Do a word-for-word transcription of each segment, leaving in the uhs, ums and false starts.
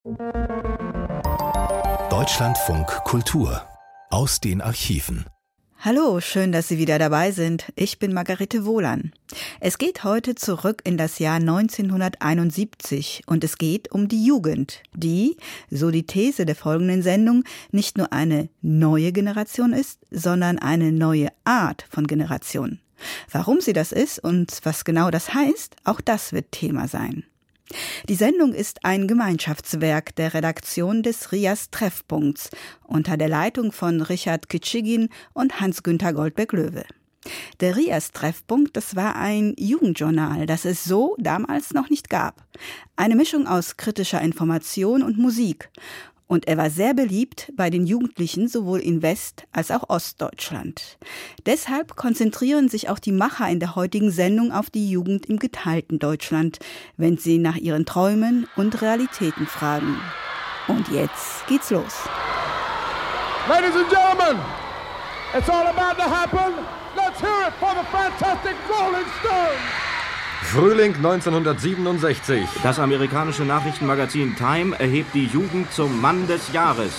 Deutschlandfunk Kultur aus den Archiven. Hallo, schön, dass Sie wieder dabei sind. Ich bin Margarete Wohlan. Es geht heute zurück in das Jahr neunzehnhunderteinundsiebzig und es geht um die Jugend, die, so die These der folgenden Sendung, nicht nur eine neue Generation ist, sondern eine neue Art von Generation. Warum sie das ist und was genau das heißt, auch das wird Thema sein. Die Sendung ist ein Gemeinschaftswerk der Redaktion des RIAS Treffpunkts unter der Leitung von Richard Kitschigin und Hans-Günther Goldberg-Löwe. Der RIAS Treffpunkt, das war ein Jugendjournal, das es so damals noch nicht gab. Eine Mischung aus kritischer Information und Musik. Und er war sehr beliebt bei den Jugendlichen sowohl in West- als auch Ostdeutschland. Deshalb konzentrieren sich auch die Macher in der heutigen Sendung auf die Jugend im geteilten Deutschland, wenn sie nach ihren Träumen und Realitäten fragen. Und jetzt geht's los. Ladies and Gentlemen, it's all about to happen. Let's hear it for the fantastic Rolling Stones. Frühling neunzehnhundertsiebenundsechzig. Das amerikanische Nachrichtenmagazin Time erhebt die Jugend zum Mann des Jahres.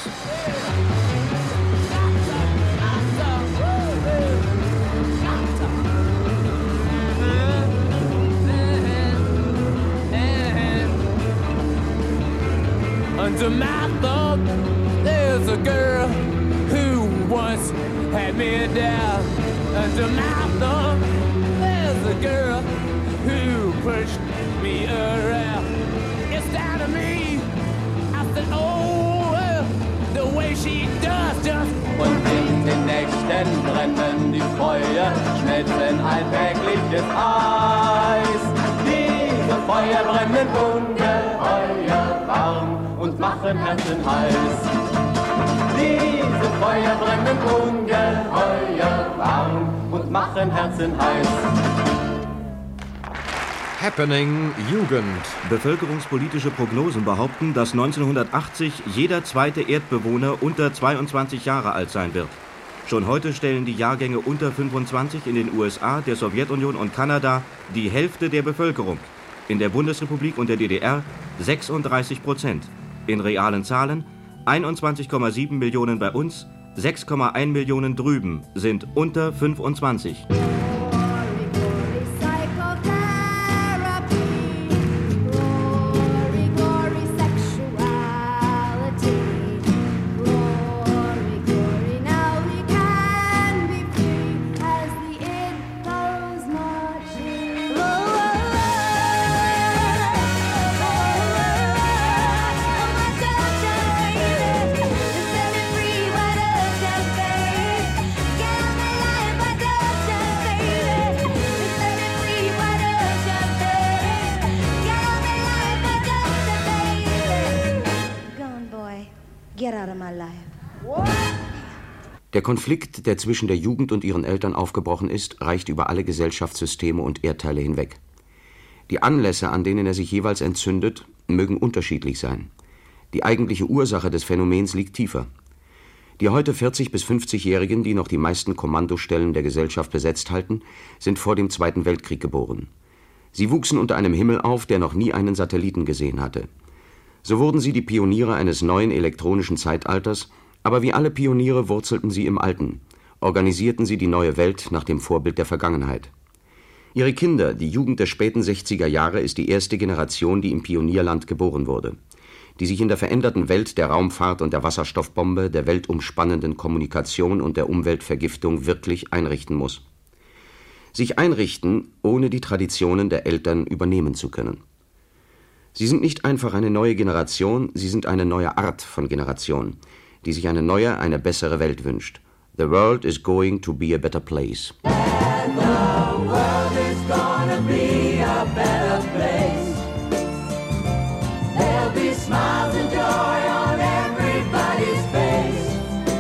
Under my thumb, there's a girl who once had me down. Under my thumb, there's a girl who pushed me around. It's down to me. I said, oh, well, the way she does just. Und in den Nächten brennen die Feuer, schmelzen alltägliches Eis. Diese Feuer brennen ungeheuer warm und machen Herzen heiß. Diese Feuer brennen ungeheuer warm und machen Herzen heiß. Happening Jugend. Bevölkerungspolitische Prognosen behaupten, dass neunzehnhundertachtzig jeder zweite Erdbewohner unter zweiundzwanzig Jahre alt sein wird. Schon heute stellen die Jahrgänge unter fünfundzwanzig in den U S A, der Sowjetunion und Kanada die Hälfte der Bevölkerung. In der Bundesrepublik und der D D R sechsunddreißig Prozent. In realen Zahlen einundzwanzig Komma sieben Millionen bei uns, sechs Komma eins Millionen drüben sind unter fünfundzwanzig. Der Konflikt, der zwischen der Jugend und ihren Eltern aufgebrochen ist, reicht über alle Gesellschaftssysteme und Erdteile hinweg. Die Anlässe, an denen er sich jeweils entzündet, mögen unterschiedlich sein. Die eigentliche Ursache des Phänomens liegt tiefer. Die heute vierzig- bis fünfzigjährigen, die noch die meisten Kommandostellen der Gesellschaft besetzt halten, sind vor dem Zweiten Weltkrieg geboren. Sie wuchsen unter einem Himmel auf, der noch nie einen Satelliten gesehen hatte. So wurden sie die Pioniere eines neuen elektronischen Zeitalters, aber wie alle Pioniere wurzelten sie im Alten, organisierten sie die neue Welt nach dem Vorbild der Vergangenheit. Ihre Kinder, die Jugend der späten sechziger Jahre, ist die erste Generation, die im Pionierland geboren wurde, die sich in der veränderten Welt der Raumfahrt und der Wasserstoffbombe, der weltumspannenden Kommunikation und der Umweltvergiftung wirklich einrichten muss. Sich einrichten, ohne die Traditionen der Eltern übernehmen zu können. Sie sind nicht einfach eine neue Generation, sie sind eine neue Art von Generation, die sich eine neue, eine bessere Welt wünscht. The world is going to be a better place. And the world is gonna be a better place. There'll be smiles and joy on everybody's face.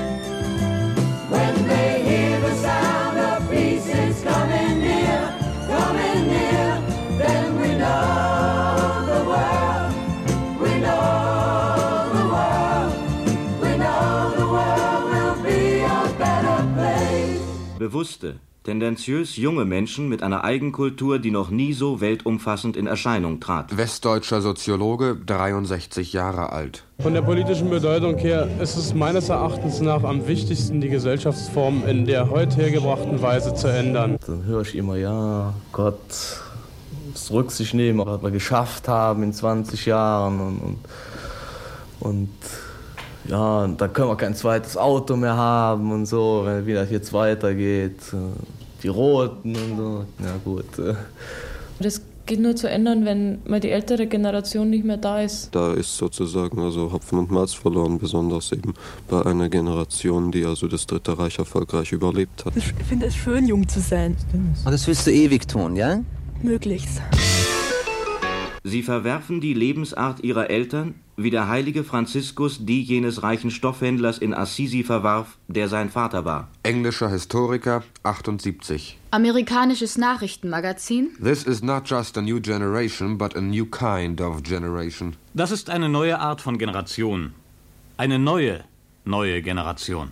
When they hear the sound of pieces coming near, coming near, then we know the world, we know the world, we know the world will be a better place. Bewusste, Tendenziös junge Menschen mit einer Eigenkultur, die noch nie so weltumfassend in Erscheinung trat. Westdeutscher Soziologe, dreiundsechzig Jahre alt. Von der politischen Bedeutung her ist es meines Erachtens nach am wichtigsten, die Gesellschaftsform in der heute hergebrachten Weise zu ändern. Dann höre ich immer, ja, Gott, das Rücksicht nehmen, was wir geschafft haben in zwanzig Jahren und, und, und ja, da können wir kein zweites Auto mehr haben und so, wenn wie das jetzt weitergeht. Die Roten und so, ja gut. Das geht nur zu ändern, wenn mal die ältere Generation nicht mehr da ist. Da ist sozusagen also Hopfen und Malz verloren, besonders eben bei einer Generation, die also das Dritte Reich erfolgreich überlebt hat. Ich finde es schön, jung zu sein. Und das willst du ewig tun, ja? Möglichst. Sie verwerfen die Lebensart ihrer Eltern, wie der heilige Franziskus die jenes reichen Stoffhändlers in Assisi verwarf, der sein Vater war. Englischer Historiker, achtundsiebzig. Amerikanisches Nachrichtenmagazin. This is not just a new generation, but a new kind of generation. Das ist eine neue Art von Generation. Eine neue, neue Generation.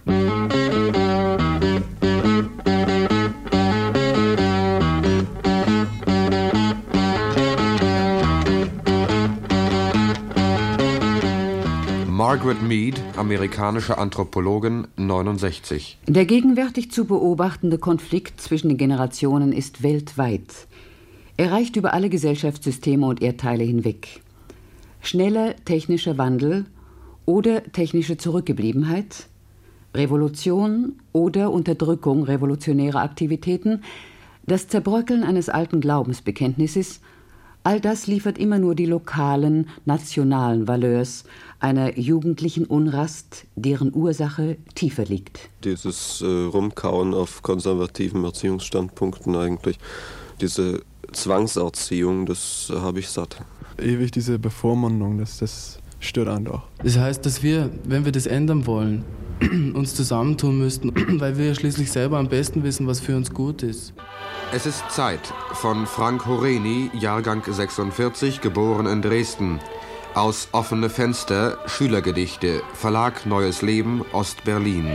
Margaret Mead, amerikanische Anthropologin, neunundsechzig. Der gegenwärtig zu beobachtende Konflikt zwischen den Generationen ist weltweit. Er reicht über alle Gesellschaftssysteme und Erdteile hinweg. Schneller technischer Wandel oder technische Zurückgebliebenheit, Revolution oder Unterdrückung revolutionärer Aktivitäten, das Zerbröckeln eines alten Glaubensbekenntnisses, all das liefert immer nur die lokalen, nationalen Valeurs einer jugendlichen Unrast, deren Ursache tiefer liegt. Dieses äh, Rumkauen auf konservativen Erziehungsstandpunkten eigentlich, diese Zwangserziehung, das äh, habe ich satt. Ewig diese Bevormundung, das, das stört einen doch. Das heißt, dass wir, wenn wir das ändern wollen, uns zusammentun müssten, weil wir schließlich selber am besten wissen, was für uns gut ist. Es ist Zeit von Frank Horeni, Jahrgang sechsundvierzig, geboren in Dresden. Aus Offene Fenster, Schülergedichte, Verlag Neues Leben, Ost-Berlin.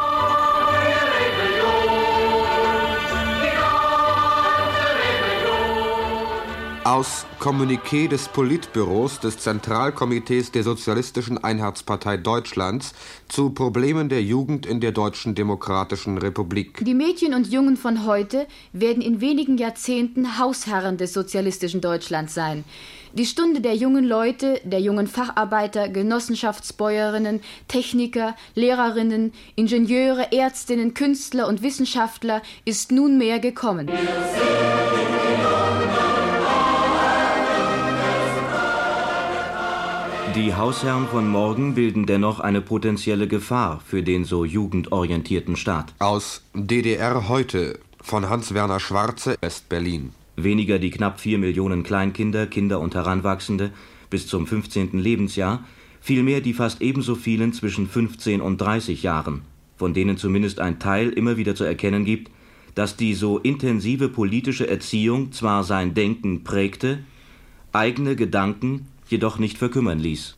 Aus Kommuniqué des Politbüros des Zentralkomitees der Sozialistischen Einheitspartei Deutschlands zu Problemen der Jugend in der Deutschen Demokratischen Republik. Die Mädchen und Jungen von heute werden in wenigen Jahrzehnten Hausherren des sozialistischen Deutschlands sein. Die Stunde der jungen Leute, der jungen Facharbeiter, Genossenschaftsbäuerinnen, Techniker, Lehrerinnen, Ingenieure, Ärztinnen, Künstler und Wissenschaftler ist nunmehr gekommen. Die Hausherren von morgen bilden dennoch eine potenzielle Gefahr für den so jugendorientierten Staat. Aus D D R heute von Hans-Werner Schwarze, West-Berlin. Weniger die knapp vier Millionen Kleinkinder, Kinder und Heranwachsende bis zum fünfzehnten Lebensjahr, vielmehr die fast ebenso vielen zwischen fünfzehn und dreißig Jahren, von denen zumindest ein Teil immer wieder zu erkennen gibt, dass die so intensive politische Erziehung zwar sein Denken prägte, eigene Gedanken jedoch nicht verkümmern ließ.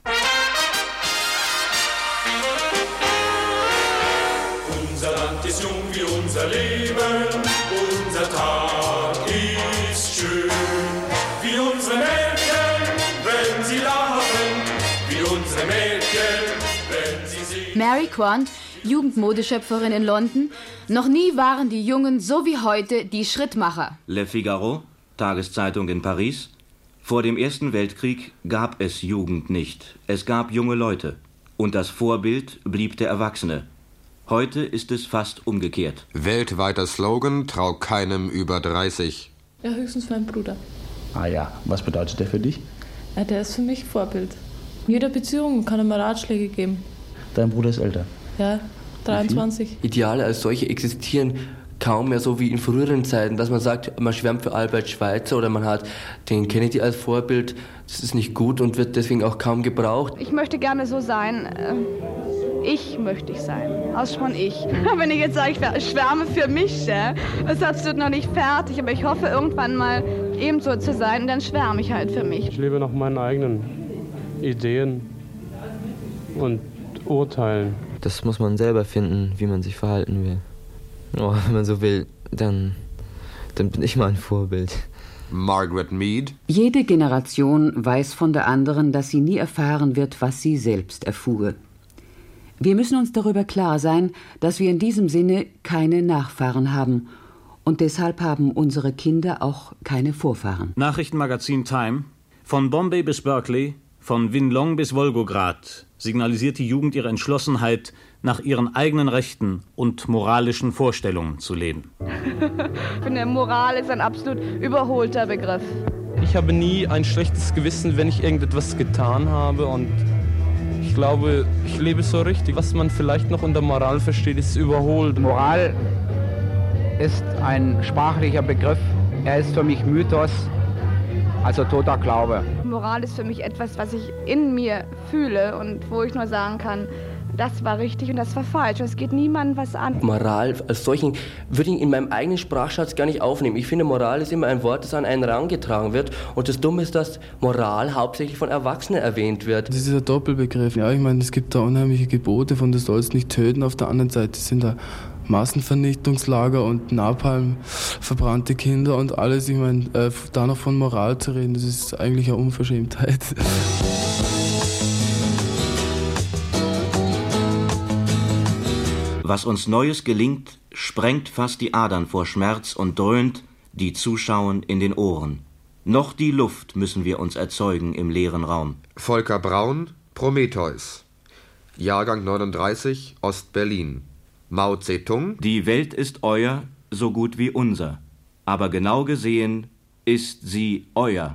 Unser Land ist jung wie unser Leben, unser Tag ist schön. Wie unsere Mädchen, wenn sie lachen, wie unsere Mädchen, wenn sie singen. Mary Quant, Jugendmodeschöpferin in London. Noch nie waren die Jungen so wie heute die Schrittmacher. Le Figaro, Tageszeitung in Paris. Vor dem Ersten Weltkrieg gab es Jugend nicht. Es gab junge Leute. Und das Vorbild blieb der Erwachsene. Heute ist es fast umgekehrt. Weltweiter Slogan, trau keinem über dreißig. Ja, höchstens mein Bruder. Ah ja, was bedeutet der für dich? Ja, der ist für mich Vorbild. In jeder Beziehung kann er mir Ratschläge geben. Dein Bruder ist älter? Ja, dreiundzwanzig. Ideale als solche existieren kaum mehr so wie in früheren Zeiten, dass man sagt, man schwärmt für Albert Schweitzer oder man hat den Kennedy als Vorbild. Das ist nicht gut und wird deswegen auch kaum gebraucht. Ich möchte gerne so sein. Ich möchte ich sein. Aus von ich. Wenn ich jetzt sage, ich schwärme für mich, das ist absolut noch nicht fertig, aber ich hoffe irgendwann mal ebenso zu sein und dann schwärme ich halt für mich. Ich lebe nach meinen eigenen Ideen und Urteilen. Das muss man selber finden, wie man sich verhalten will. Oh, wenn man so will, dann, dann bin ich mal ein Vorbild. Margaret Mead. Jede Generation weiß von der anderen, dass sie nie erfahren wird, was sie selbst erfuhr. Wir müssen uns darüber klar sein, dass wir in diesem Sinne keine Nachfahren haben. Und deshalb haben unsere Kinder auch keine Vorfahren. Nachrichtenmagazin Time. Von Bombay bis Berkeley, von Winlong bis Wolgograd signalisiert die Jugend ihre Entschlossenheit, nach ihren eigenen Rechten und moralischen Vorstellungen zu leben. Ich finde, Moral ist ein absolut überholter Begriff. Ich habe nie ein schlechtes Gewissen, wenn ich irgendetwas getan habe, und ich glaube, ich lebe so richtig. Was man vielleicht noch unter Moral versteht, ist überholt. Moral ist ein sprachlicher Begriff. Er ist für mich Mythos, also toter Glaube. Moral ist für mich etwas, was ich in mir fühle und wo ich nur sagen kann, das war richtig und das war falsch. Es geht niemandem was an. Moral als solchen würde ich in meinem eigenen Sprachschatz gar nicht aufnehmen. Ich finde, Moral ist immer ein Wort, das an einen herangetragen wird. Und das Dumme ist, dass Moral hauptsächlich von Erwachsenen erwähnt wird. Das ist ein Doppelbegriff. Ja, ich meine, es gibt da unheimliche Gebote von, du sollst nicht töten. Auf der anderen Seite sind da Massenvernichtungslager und Napalm, verbrannte Kinder und alles. Ich meine, äh, da noch von Moral zu reden, das ist eigentlich eine Unverschämtheit. Was uns Neues gelingt, sprengt fast die Adern vor Schmerz und dröhnt die Zuschauen in den Ohren. Noch die Luft müssen wir uns erzeugen im leeren Raum. Volker Braun, Prometheus. Jahrgang neununddreißig, Ost-Berlin. Mao Zedong. Die Welt ist euer, so gut wie unser. Aber genau gesehen ist sie euer.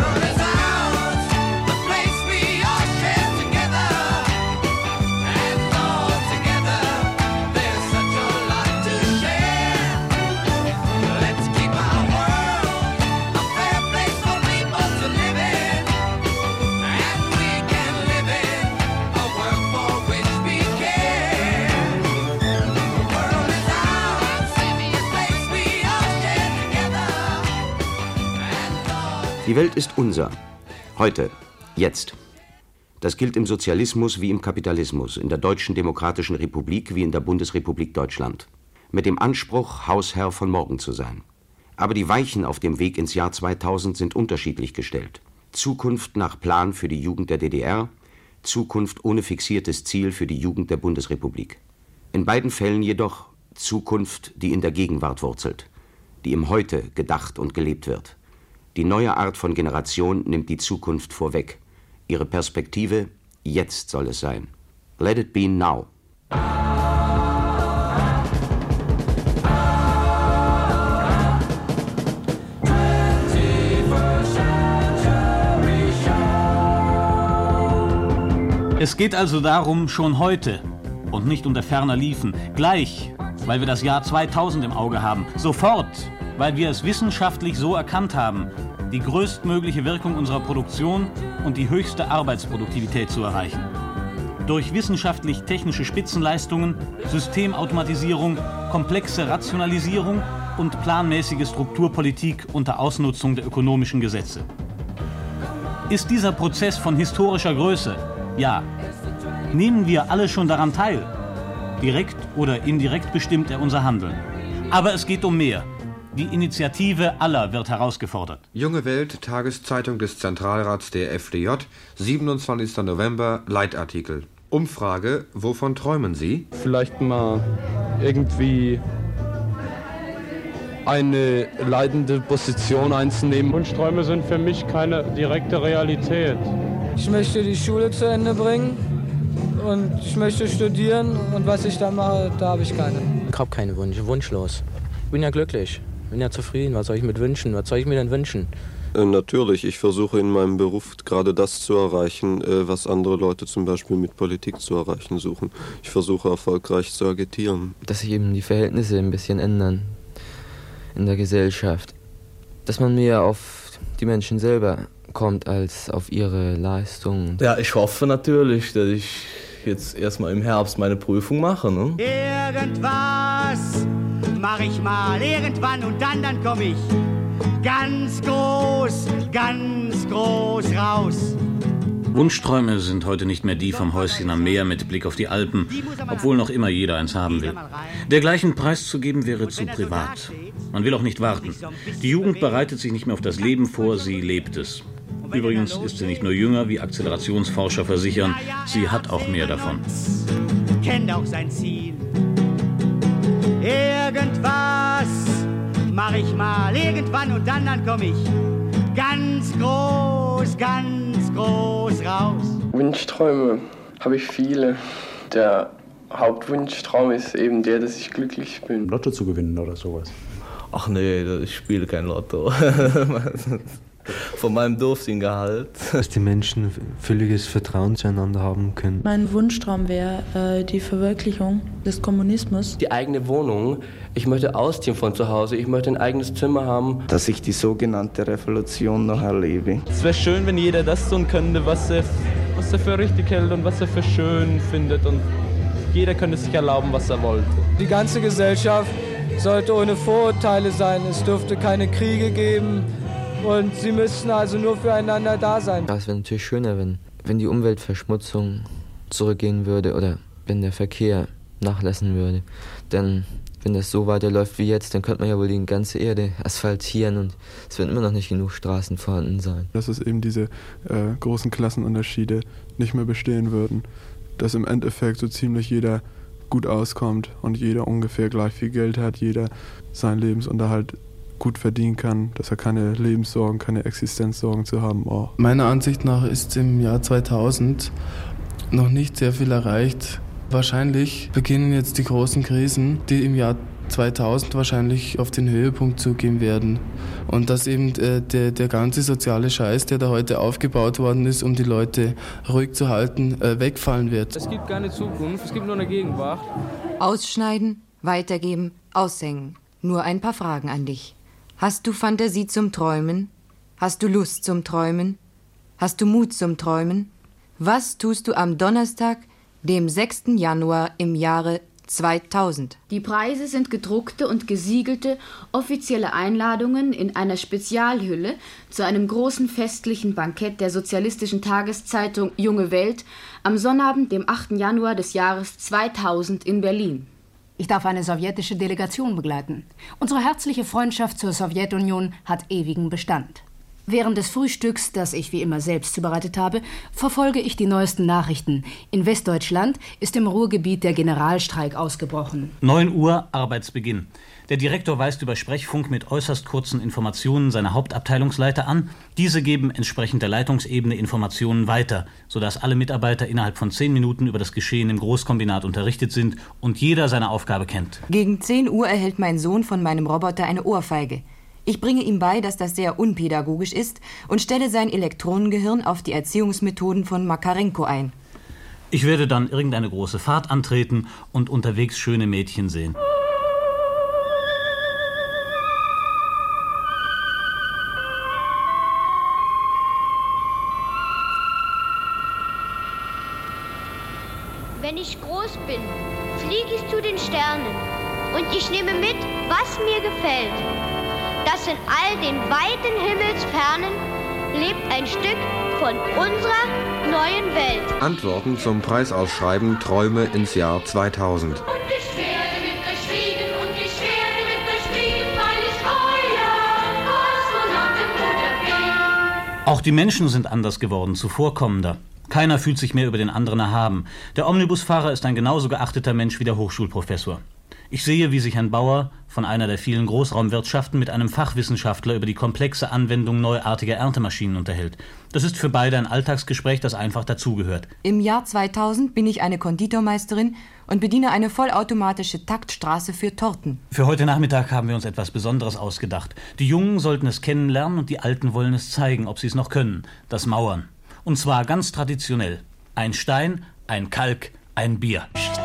Die Welt ist unser. Heute. Jetzt. Das gilt im Sozialismus wie im Kapitalismus, in der Deutschen Demokratischen Republik wie in der Bundesrepublik Deutschland. Mit dem Anspruch, Hausherr von morgen zu sein. Aber die Weichen auf dem Weg ins Jahr zweitausend sind unterschiedlich gestellt. Zukunft nach Plan für die Jugend der D D R, Zukunft ohne fixiertes Ziel für die Jugend der Bundesrepublik. In beiden Fällen jedoch Zukunft, die in der Gegenwart wurzelt, die im Heute gedacht und gelebt wird. Die neue Art von Generation nimmt die Zukunft vorweg. Ihre Perspektive, jetzt soll es sein. Let it be now. Es geht also darum, schon heute und nicht unter ferner Liefen, gleich, weil wir das Jahr zweitausend im Auge haben, sofort, weil wir es wissenschaftlich so erkannt haben, die größtmögliche Wirkung unserer Produktion und die höchste Arbeitsproduktivität zu erreichen. Durch wissenschaftlich-technische Spitzenleistungen, Systemautomatisierung, komplexe Rationalisierung und planmäßige Strukturpolitik unter Ausnutzung der ökonomischen Gesetze. Ist dieser Prozess von historischer Größe? Ja. Nehmen wir alle schon daran teil? Direkt oder indirekt bestimmt er unser Handeln. Aber es geht um mehr. Die Initiative aller wird herausgefordert. Junge Welt, Tageszeitung des Zentralrats der F D J, siebenundzwanzigster November, Leitartikel. Umfrage, wovon träumen Sie? Vielleicht mal irgendwie eine leitende Position einzunehmen. Wunschträume sind für mich keine direkte Realität. Ich möchte die Schule zu Ende bringen und ich möchte studieren und was ich da mache, da habe ich keine. Ich habe keine Wünsche, wunschlos. Ich bin ja glücklich, bin ja zufrieden. Was soll ich mit wünschen? Was soll ich mir denn wünschen? Äh, natürlich, ich versuche in meinem Beruf gerade das zu erreichen, äh, was andere Leute zum Beispiel mit Politik zu erreichen suchen. Ich versuche erfolgreich zu agitieren. Dass sich eben die Verhältnisse ein bisschen ändern in der Gesellschaft. Dass man mehr auf die Menschen selber kommt als auf ihre Leistung. Ja, ich hoffe natürlich, dass ich jetzt erstmal im Herbst meine Prüfung mache. Ne? Irgendwas mach ich mal, irgendwann und dann, dann komm ich ganz groß, ganz groß raus. Wunschträume sind heute nicht mehr die vom Häuschen am Meer mit Blick auf die Alpen, obwohl noch immer jeder eins haben will. Dergleichen preiszugeben wäre zu privat. Man will auch nicht warten. Die Jugend bereitet sich nicht mehr auf das Leben vor, sie lebt es. Übrigens ist sie nicht nur jünger, wie Akzelerationsforscher versichern, sie hat auch mehr davon. Kennt auch sein Ziel. Irgendwas mach ich mal, irgendwann und dann, dann komm ich ganz groß, ganz groß raus. Wunschträume habe ich viele. Der Hauptwunschtraum ist eben der, dass ich glücklich bin. Lotto zu gewinnen oder sowas? Ach nee, ich spiele kein Lotto. Von meinem Dorfsingehalt. Dass die Menschen völliges Vertrauen zueinander haben können. Mein Wunschtraum wäre äh, die Verwirklichung des Kommunismus. Die eigene Wohnung. Ich möchte ausziehen von zu Hause. Ich möchte ein eigenes Zimmer haben. Dass ich die sogenannte Revolution noch erlebe. Es wäre schön, wenn jeder das tun könnte, was er, was er für richtig hält und was er für schön findet. Und jeder könnte sich erlauben, was er wollte. Die ganze Gesellschaft sollte ohne Vorurteile sein. Es dürfte keine Kriege geben. Und sie müssten also nur füreinander da sein. Ja, es wäre natürlich schöner, wenn, wenn die Umweltverschmutzung zurückgehen würde oder wenn der Verkehr nachlassen würde. Denn wenn das so weiterläuft wie jetzt, dann könnte man ja wohl die ganze Erde asphaltieren und es werden immer noch nicht genug Straßen vorhanden sein. Dass es eben diese äh, großen Klassenunterschiede nicht mehr bestehen würden. Dass im Endeffekt so ziemlich jeder gut auskommt und jeder ungefähr gleich viel Geld hat, jeder seinen Lebensunterhalt gut verdienen kann, dass er keine Lebenssorgen, keine Existenzsorgen zu haben braucht. Meiner Ansicht nach ist im Jahr zweitausend noch nicht sehr viel erreicht. Wahrscheinlich beginnen jetzt die großen Krisen, die im Jahr zweitausend wahrscheinlich auf den Höhepunkt zugehen werden. Und dass eben äh, der, der ganze soziale Scheiß, der da heute aufgebaut worden ist, um die Leute ruhig zu halten, äh, wegfallen wird. Es gibt keine Zukunft, es gibt nur eine Gegenwart. Ausschneiden, weitergeben, aushängen. Nur ein paar Fragen an dich. Hast du Fantasie zum Träumen? Hast du Lust zum Träumen? Hast du Mut zum Träumen? Was tust du am Donnerstag, dem sechsten Januar im Jahre zweitausend? Die Preise sind gedruckte und gesiegelte offizielle Einladungen in einer Spezialhülle zu einem großen festlichen Bankett der sozialistischen Tageszeitung Junge Welt am Sonnabend, dem achten Januar des Jahres zweitausend in Berlin. Ich darf eine sowjetische Delegation begleiten. Unsere herzliche Freundschaft zur Sowjetunion hat ewigen Bestand. Während des Frühstücks, das ich wie immer selbst zubereitet habe, verfolge ich die neuesten Nachrichten. In Westdeutschland ist im Ruhrgebiet der Generalstreik ausgebrochen. neun Uhr, Arbeitsbeginn. Der Direktor weist über Sprechfunk mit äußerst kurzen Informationen seine Hauptabteilungsleiter an. Diese geben entsprechend der Leitungsebene Informationen weiter, sodass alle Mitarbeiter innerhalb von zehn Minuten über das Geschehen im Großkombinat unterrichtet sind und jeder seine Aufgabe kennt. Gegen zehn Uhr erhält mein Sohn von meinem Roboter eine Ohrfeige. Ich bringe ihm bei, dass das sehr unpädagogisch ist und stelle sein Elektronengehirn auf die Erziehungsmethoden von Makarenko ein. Ich werde dann irgendeine große Fahrt antreten und unterwegs schöne Mädchen sehen. Wenn ich groß bin, fliege ich zu den Sternen und ich nehme mit, was mir gefällt. Dass in all den weiten Himmelsfernen lebt ein Stück von unserer neuen Welt. Antworten zum Preisausschreiben Träume ins Jahr zweitausend. Und ich werde mit euch fliegen und ich werde mit euch fliegen, weil ich euer Kosmonautenbruder bin. Auch die Menschen sind anders geworden, zuvorkommender. Keiner fühlt sich mehr über den anderen erhaben. Der Omnibusfahrer ist ein genauso geachteter Mensch wie der Hochschulprofessor. Ich sehe, wie sich Herrn Bauer von einer der vielen Großraumwirtschaften mit einem Fachwissenschaftler über die komplexe Anwendung neuartiger Erntemaschinen unterhält. Das ist für beide ein Alltagsgespräch, das einfach dazugehört. Im Jahr zweitausend bin ich eine Konditormeisterin und bediene eine vollautomatische Taktstraße für Torten. Für heute Nachmittag haben wir uns etwas Besonderes ausgedacht. Die Jungen sollten es kennenlernen und die Alten wollen es zeigen, ob sie es noch können. Das Mauern. Und zwar ganz traditionell. Ein Stein, ein Kalk, ein Bier.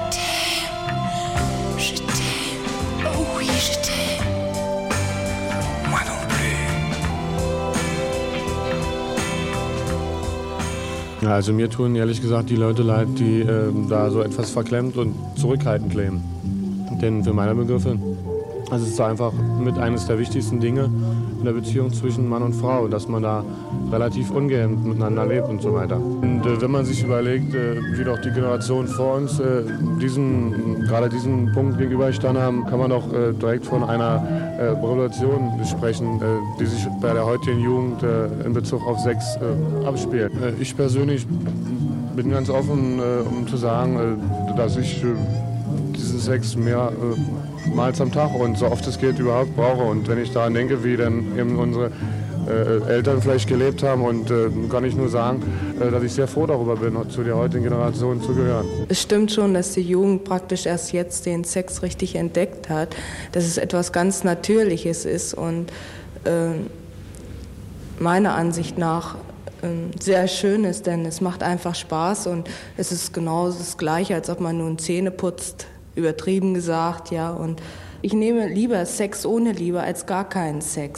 Ja, also mir tun ehrlich gesagt die Leute leid, die äh, da so etwas verklemmt und zurückhaltend leben. Denn für meine Begriffe, also es ist einfach mit eines der wichtigsten Dinge in der Beziehung zwischen Mann und Frau, dass man da relativ ungehemmt miteinander lebt und so weiter. Und Und äh, wenn man sich überlegt, äh, wie doch die Generation vor uns äh, diesen, gerade diesen Punkt gegenüberstanden haben, kann man doch äh, direkt von einer äh, Revolution sprechen, äh, die sich bei der heutigen Jugend äh, in Bezug auf Sex äh, abspielt. Äh, ich persönlich bin ganz offen, äh, um zu sagen, äh, dass ich äh, diesen Sex mehr äh, Mal am Tag und so oft es geht überhaupt brauche. Und wenn ich daran denke, wie dann eben unsere äh, Eltern vielleicht gelebt haben, und äh, kann ich nur sagen, äh, dass ich sehr froh darüber bin, zu der heutigen Generation zu gehören. Es stimmt schon, dass die Jugend praktisch erst jetzt den Sex richtig entdeckt hat, dass es etwas ganz Natürliches ist und äh, meiner Ansicht nach äh, sehr schön ist, denn es macht einfach Spaß und es ist genau das Gleiche, als ob man nun Zähne putzt, übertrieben gesagt, ja. Und ich nehme lieber Sex ohne Liebe als gar keinen Sex.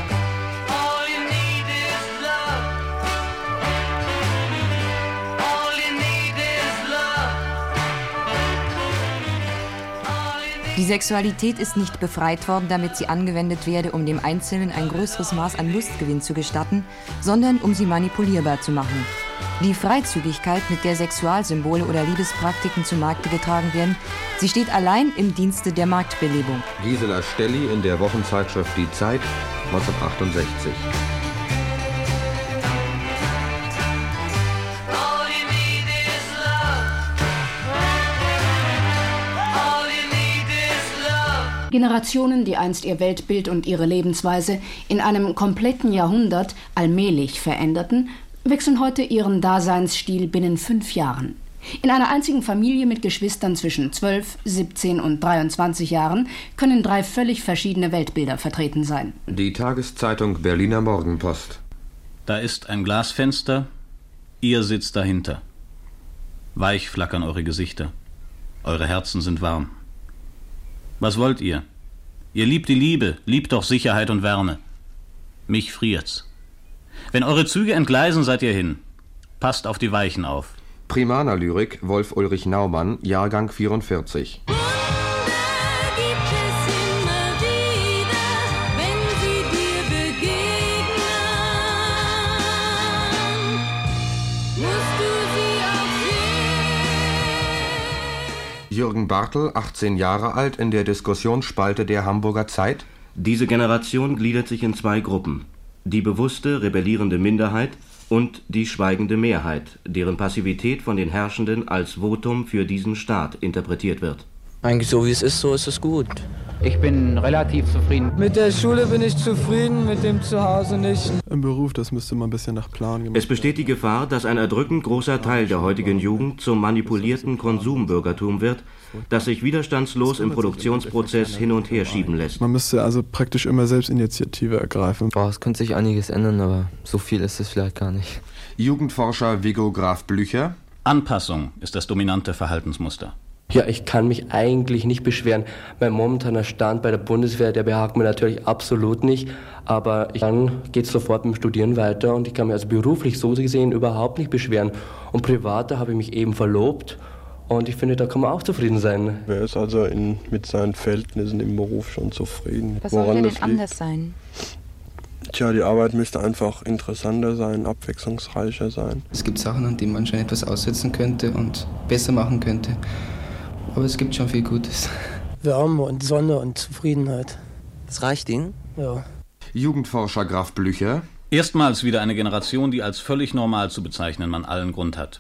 Die Sexualität ist nicht befreit worden, damit sie angewendet werde, um dem Einzelnen ein größeres Maß an Lustgewinn zu gestatten, sondern um sie manipulierbar zu machen. Die Freizügigkeit, mit der Sexualsymbole oder Liebespraktiken zu Markte getragen werden, sie steht allein im Dienste der Marktbelebung. Gisela Stelli in der Wochenzeitschrift Die Zeit, neunzehnhundertachtundsechzig. Generationen, die einst ihr Weltbild und ihre Lebensweise in einem kompletten Jahrhundert allmählich veränderten, wechseln heute ihren Daseinsstil binnen fünf Jahren. In einer einzigen Familie mit Geschwistern zwischen zwölf, siebzehn und dreiundzwanzig Jahren können drei völlig verschiedene Weltbilder vertreten sein. Die Tageszeitung Berliner Morgenpost. Da ist ein Glasfenster, ihr sitzt dahinter. Weich flackern eure Gesichter, eure Herzen sind warm. Was wollt ihr? Ihr liebt die Liebe, liebt doch Sicherheit und Wärme. Mich friert's. Wenn eure Züge entgleisen, seid ihr hin. Passt auf die Weichen auf. Primaner-Lyrik, Wolf Ulrich Naumann, Jahrgang vierundvierzig. Jürgen Bartel, achtzehn Jahre alt, in der Diskussionsspalte der Hamburger Zeit. Diese Generation gliedert sich in zwei Gruppen. Die bewusste, rebellierende Minderheit und die schweigende Mehrheit, deren Passivität von den Herrschenden als Votum für diesen Staat interpretiert wird. Eigentlich so wie es ist, so ist es gut. Ich bin relativ zufrieden. Mit der Schule bin ich zufrieden, mit dem Zuhause nicht. Im Beruf, das müsste man ein bisschen nach Plan gemacht werden. Es besteht die Gefahr, dass ein erdrückend großer Teil der heutigen Jugend zum manipulierten Konsumbürgertum wird, das sich widerstandslos im Produktionsprozess hin und her schieben lässt. Man müsste also praktisch immer Selbstinitiative ergreifen. Boah, es könnte sich einiges ändern, aber so viel ist es vielleicht gar nicht. Jugendforscher Viggo Graf Blücher. Anpassung ist das dominante Verhaltensmuster. Ja, ich kann mich eigentlich nicht beschweren. Mein momentaner Stand bei der Bundeswehr, der behagt mir natürlich absolut nicht. Aber ich, dann geht es sofort mit dem Studieren weiter und ich kann mich also beruflich so gesehen überhaupt nicht beschweren. Und privat, da habe ich mich eben verlobt und ich finde, da kann man auch zufrieden sein. Wer ist also in, mit seinen Verhältnissen im Beruf schon zufrieden? Was sollte denn anders sein? Tja, die Arbeit müsste einfach interessanter sein, abwechslungsreicher sein. Es gibt Sachen, an denen man schon etwas aussetzen könnte und besser machen könnte. Aber es gibt schon viel Gutes. Wärme und Sonne und Zufriedenheit. Das reicht Ihnen? Ja. Jugendforscher Graf Blücher. Erstmals wieder eine Generation, die als völlig normal zu bezeichnen man allen Grund hat.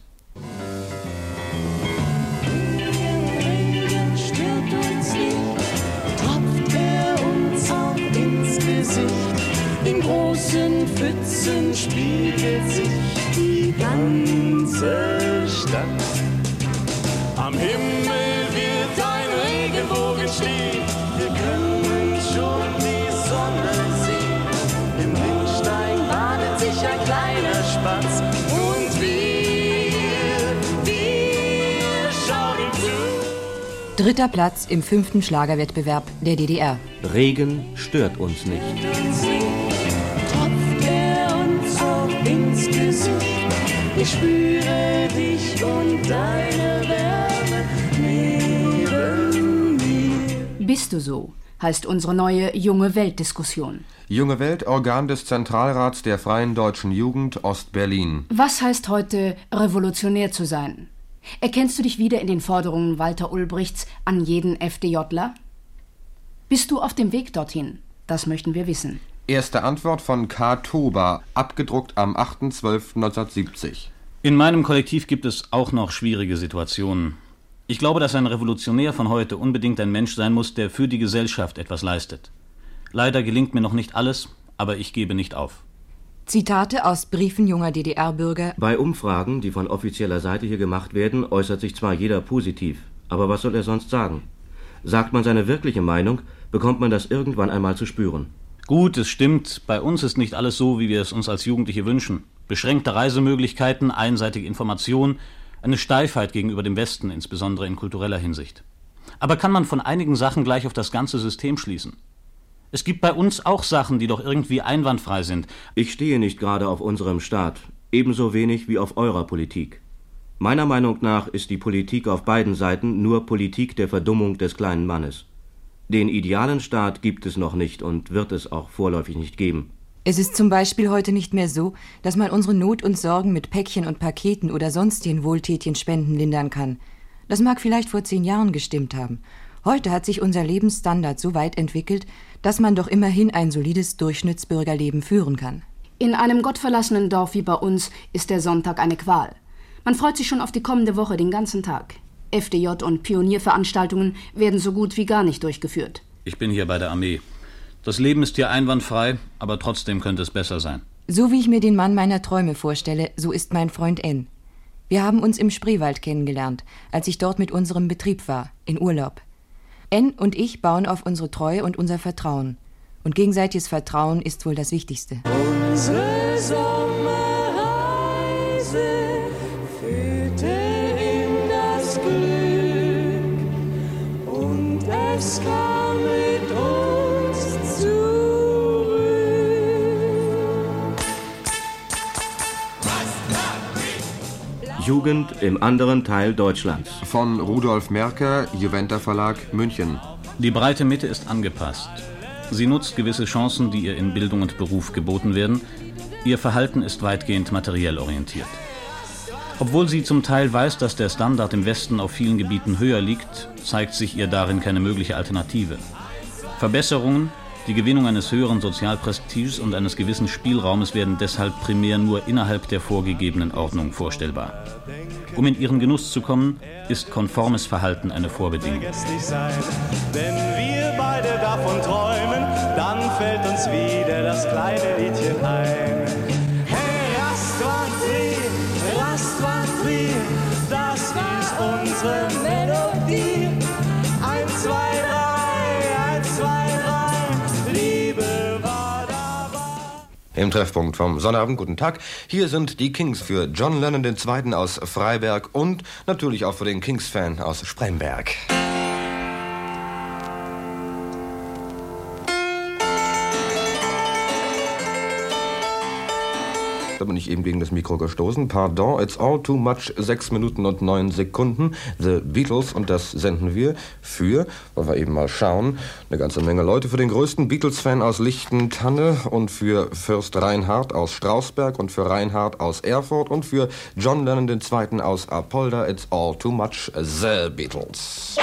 Tropft er uns auch ins Gesicht. In großen Pfützen spiegelt sich die ganze Stadt. Am Himmel wird ein Regenbogen stehen. Wir können schon die Sonne sehen. Im Rinnstein badet sich ein kleiner Spatz. Und wir, wir schauen ihm zu. Dritter Platz im fünften Schlagerwettbewerb der D D R. Regen stört uns nicht. Tropft er uns auch ins Gesicht. Ich spüre dich und deine Wärme neben mir. Bist du so? heißt unsere neue Junge Welt-Diskussion. Junge Welt, Organ des Zentralrats der Freien Deutschen Jugend, Ost-Berlin. Was heißt heute, revolutionär zu sein? Erkennst du dich wieder in den Forderungen Walter Ulbrichts an jeden FDJler? Bist du auf dem Weg dorthin? Das möchten wir wissen. Erste Antwort von K. Toba, abgedruckt am achter zwölfter neunzehnhundertsiebzig. In meinem Kollektiv gibt es auch noch schwierige Situationen. Ich glaube, dass ein Revolutionär von heute unbedingt ein Mensch sein muss, der für die Gesellschaft etwas leistet. Leider gelingt mir noch nicht alles, aber ich gebe nicht auf. Zitate aus Briefen junger D D R-Bürger. Bei Umfragen, die von offizieller Seite hier gemacht werden, äußert sich zwar jeder positiv, aber was soll er sonst sagen? Sagt man seine wirkliche Meinung, bekommt man das irgendwann einmal zu spüren. Gut, es stimmt, bei uns ist nicht alles so, wie wir es uns als Jugendliche wünschen. Beschränkte Reisemöglichkeiten, einseitige Information, eine Steifheit gegenüber dem Westen, insbesondere in kultureller Hinsicht. Aber kann man von einigen Sachen gleich auf das ganze System schließen? Es gibt bei uns auch Sachen, die doch irgendwie einwandfrei sind. Ich stehe nicht gerade auf unserem Staat, ebenso wenig wie auf eurer Politik. Meiner Meinung nach ist die Politik auf beiden Seiten nur Politik der Verdummung des kleinen Mannes. Den idealen Staat gibt es noch nicht und wird es auch vorläufig nicht geben. Es ist zum Beispiel heute nicht mehr so, dass man unsere Not und Sorgen mit Päckchen und Paketen oder sonstigen wohltätigen Spenden lindern kann. Das mag vielleicht vor zehn Jahren gestimmt haben. Heute hat sich unser Lebensstandard so weit entwickelt, dass man doch immerhin ein solides Durchschnittsbürgerleben führen kann. In einem gottverlassenen Dorf wie bei uns ist der Sonntag eine Qual. Man freut sich schon auf die kommende Woche den ganzen Tag. F D J und Pionierveranstaltungen werden so gut wie gar nicht durchgeführt. Ich bin hier bei der Armee. Das Leben ist hier einwandfrei, aber trotzdem könnte es besser sein. So wie ich mir den Mann meiner Träume vorstelle, so ist mein Freund N. Wir haben uns im Spreewald kennengelernt, als ich dort mit unserem Betrieb war, in Urlaub. N und ich bauen auf unsere Treue und unser Vertrauen. Und gegenseitiges Vertrauen ist wohl das Wichtigste. Unsere Sommerreise führte in das Glück und es kam mit uns zurück. Jugend im anderen Teil Deutschlands. Von Rudolf Merker, Juventa Verlag, München. Die breite Mitte ist angepasst. Sie nutzt gewisse Chancen, die ihr in Bildung und Beruf geboten werden. Ihr Verhalten ist weitgehend materiell orientiert. Obwohl sie zum Teil weiß, dass der Standard im Westen auf vielen Gebieten höher liegt, zeigt sich ihr darin keine mögliche Alternative. Verbesserungen, die Gewinnung eines höheren Sozialprestiges und eines gewissen Spielraumes werden deshalb primär nur innerhalb der vorgegebenen Ordnung vorstellbar. Um in ihren Genuss zu kommen, ist konformes Verhalten eine Vorbedingung. Wenn wir beide davon träumen, dann fällt uns wieder das kleine Liedchen ein. Hey, Rastwandri, Rastwandri, das ist unsere Melodie. Eins, zwei, drei, eins, zwei, drei, Liebe war dabei. Im Treffpunkt vom Sonnabend, guten Tag. Hier sind die Kings für John Lennon der Zweite aus Freiberg und natürlich auch für den Kings-Fan aus Spremberg. Da bin ich eben gegen das Mikro gestoßen. Pardon, it's all too much. Sechs Minuten und neun Sekunden. The Beatles, und das senden wir für, wollen wir eben mal schauen, eine ganze Menge Leute. Für den größten Beatles-Fan aus Lichtentanne und für Fürst Reinhard aus Strausberg und für Reinhard aus Erfurt und für John Lennon den Zweiten aus Apolda. It's all too much. The Beatles.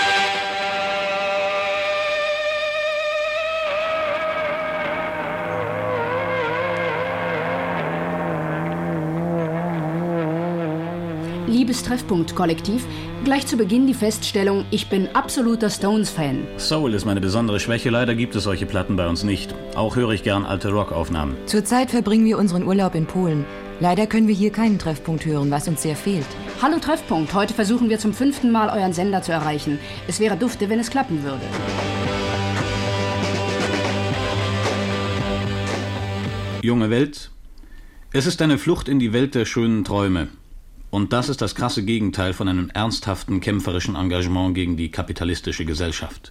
Liebes Treffpunkt-Kollektiv, gleich zu Beginn die Feststellung, ich bin absoluter Stones-Fan. Soul ist meine besondere Schwäche, leider gibt es solche Platten bei uns nicht. Auch höre ich gern alte Rockaufnahmen. Zurzeit verbringen wir unseren Urlaub in Polen. Leider können wir hier keinen Treffpunkt hören, was uns sehr fehlt. Hallo Treffpunkt, heute versuchen wir zum fünften Mal euren Sender zu erreichen. Es wäre dufte, wenn es klappen würde. Junge Welt. Es ist eine Flucht in die Welt der schönen Träume. Und das ist das krasse Gegenteil von einem ernsthaften, kämpferischen Engagement gegen die kapitalistische Gesellschaft.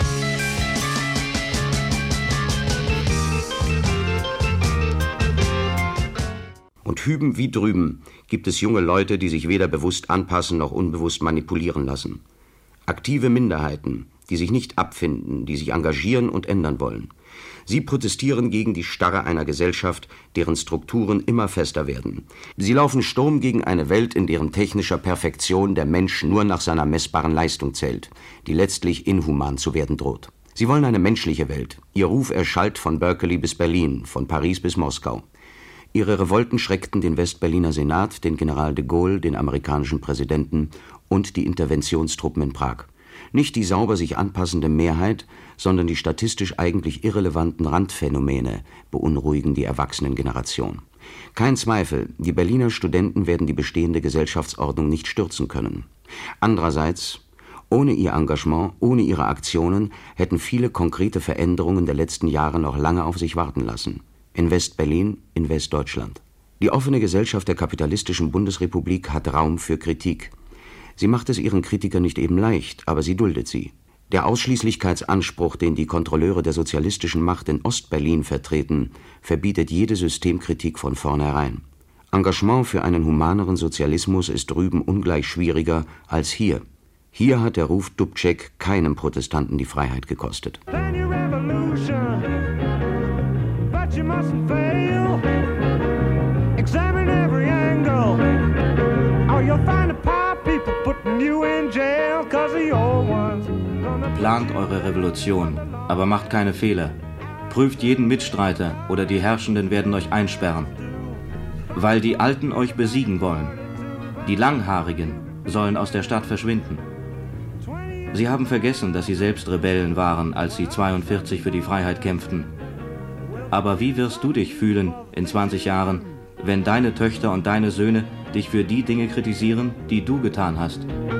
Und hüben wie drüben gibt es junge Leute, die sich weder bewusst anpassen noch unbewusst manipulieren lassen. Aktive Minderheiten, die sich nicht abfinden, die sich engagieren und ändern wollen. Sie protestieren gegen die Starre einer Gesellschaft, deren Strukturen immer fester werden. Sie laufen Sturm gegen eine Welt, in deren technischer Perfektion der Mensch nur nach seiner messbaren Leistung zählt, die letztlich inhuman zu werden droht. Sie wollen eine menschliche Welt. Ihr Ruf erschallt von Berkeley bis Berlin, von Paris bis Moskau. Ihre Revolten schreckten den Westberliner Senat, den General de Gaulle, den amerikanischen Präsidenten und die Interventionstruppen in Prag. Nicht die sauber sich anpassende Mehrheit, sondern die statistisch eigentlich irrelevanten Randphänomene beunruhigen die Erwachsenengeneration. Kein Zweifel, die Berliner Studenten werden die bestehende Gesellschaftsordnung nicht stürzen können. Andererseits, ohne ihr Engagement, ohne ihre Aktionen hätten viele konkrete Veränderungen der letzten Jahre noch lange auf sich warten lassen. In West-Berlin, in Westdeutschland. Die offene Gesellschaft der kapitalistischen Bundesrepublik hat Raum für Kritik. Sie macht es ihren Kritikern nicht eben leicht, aber sie duldet sie. Der Ausschließlichkeitsanspruch, den die Kontrolleure der sozialistischen Macht in Ostberlin vertreten, verbietet jede Systemkritik von vornherein. Engagement für einen humaneren Sozialismus ist drüben ungleich schwieriger als hier. Hier hat der Ruf Dubček keinem Protestanten die Freiheit gekostet. Plant eure Revolution, aber macht keine Fehler. Prüft jeden Mitstreiter oder die Herrschenden werden euch einsperren. Weil die Alten euch besiegen wollen. Die Langhaarigen sollen aus der Stadt verschwinden. Sie haben vergessen, dass sie selbst Rebellen waren, als sie zweiundvierzig für die Freiheit kämpften. Aber wie wirst du dich fühlen in zwanzig Jahren, wenn deine Töchter und deine Söhne dich für die Dinge kritisieren, die du getan hast?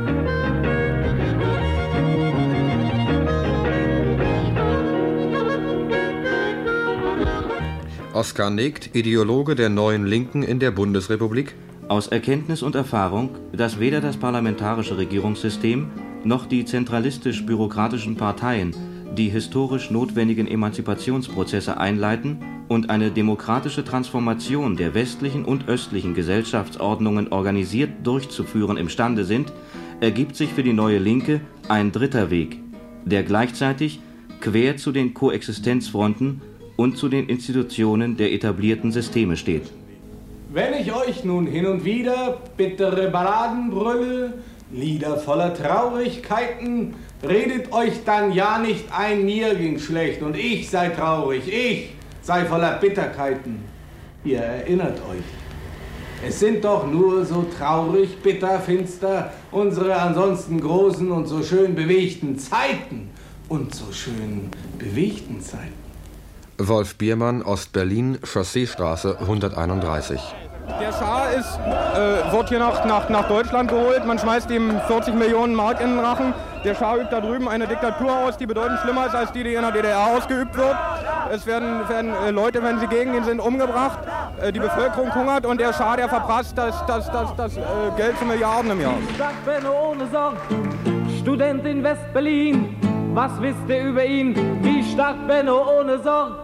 Oskar Negt, Ideologe der Neuen Linken in der Bundesrepublik. Aus Erkenntnis und Erfahrung, dass weder das parlamentarische Regierungssystem noch die zentralistisch-bürokratischen Parteien die historisch notwendigen Emanzipationsprozesse einleiten und eine demokratische Transformation der westlichen und östlichen Gesellschaftsordnungen organisiert durchzuführen imstande sind, ergibt sich für die Neue Linke ein dritter Weg, der gleichzeitig quer zu den Koexistenzfronten und zu den Institutionen der etablierten Systeme steht. Wenn ich euch nun hin und wieder bittere Balladen brülle, Lieder voller Traurigkeiten, redet euch dann ja nicht ein, mir ging schlecht und ich sei traurig, ich sei voller Bitterkeiten. Ihr erinnert euch, es sind doch nur so traurig, bitter, finster unsere ansonsten großen und so schön bewegten Zeiten und so schön bewegten Zeiten. Wolf Biermann, Ostberlin, Chausseestraße hunderteinunddreißig. Der Schah ist, äh, wird hier nach, nach, nach Deutschland geholt. Man schmeißt ihm vierzig Millionen Mark in den Rachen. Der Schah übt da drüben eine Diktatur aus, die bedeutend schlimmer ist als die, die in der D D R ausgeübt wird. Es werden, werden äh, Leute, wenn sie gegen ihn sind, umgebracht. Äh, die Bevölkerung hungert und der Schah, der verprasst das, das, das, das äh, Geld zu Milliarden im Jahr. Sagt Benno ohne Sorg, Student in West-Berlin. Was wisst ihr über ihn? Wie stark Benno ohne Sorg?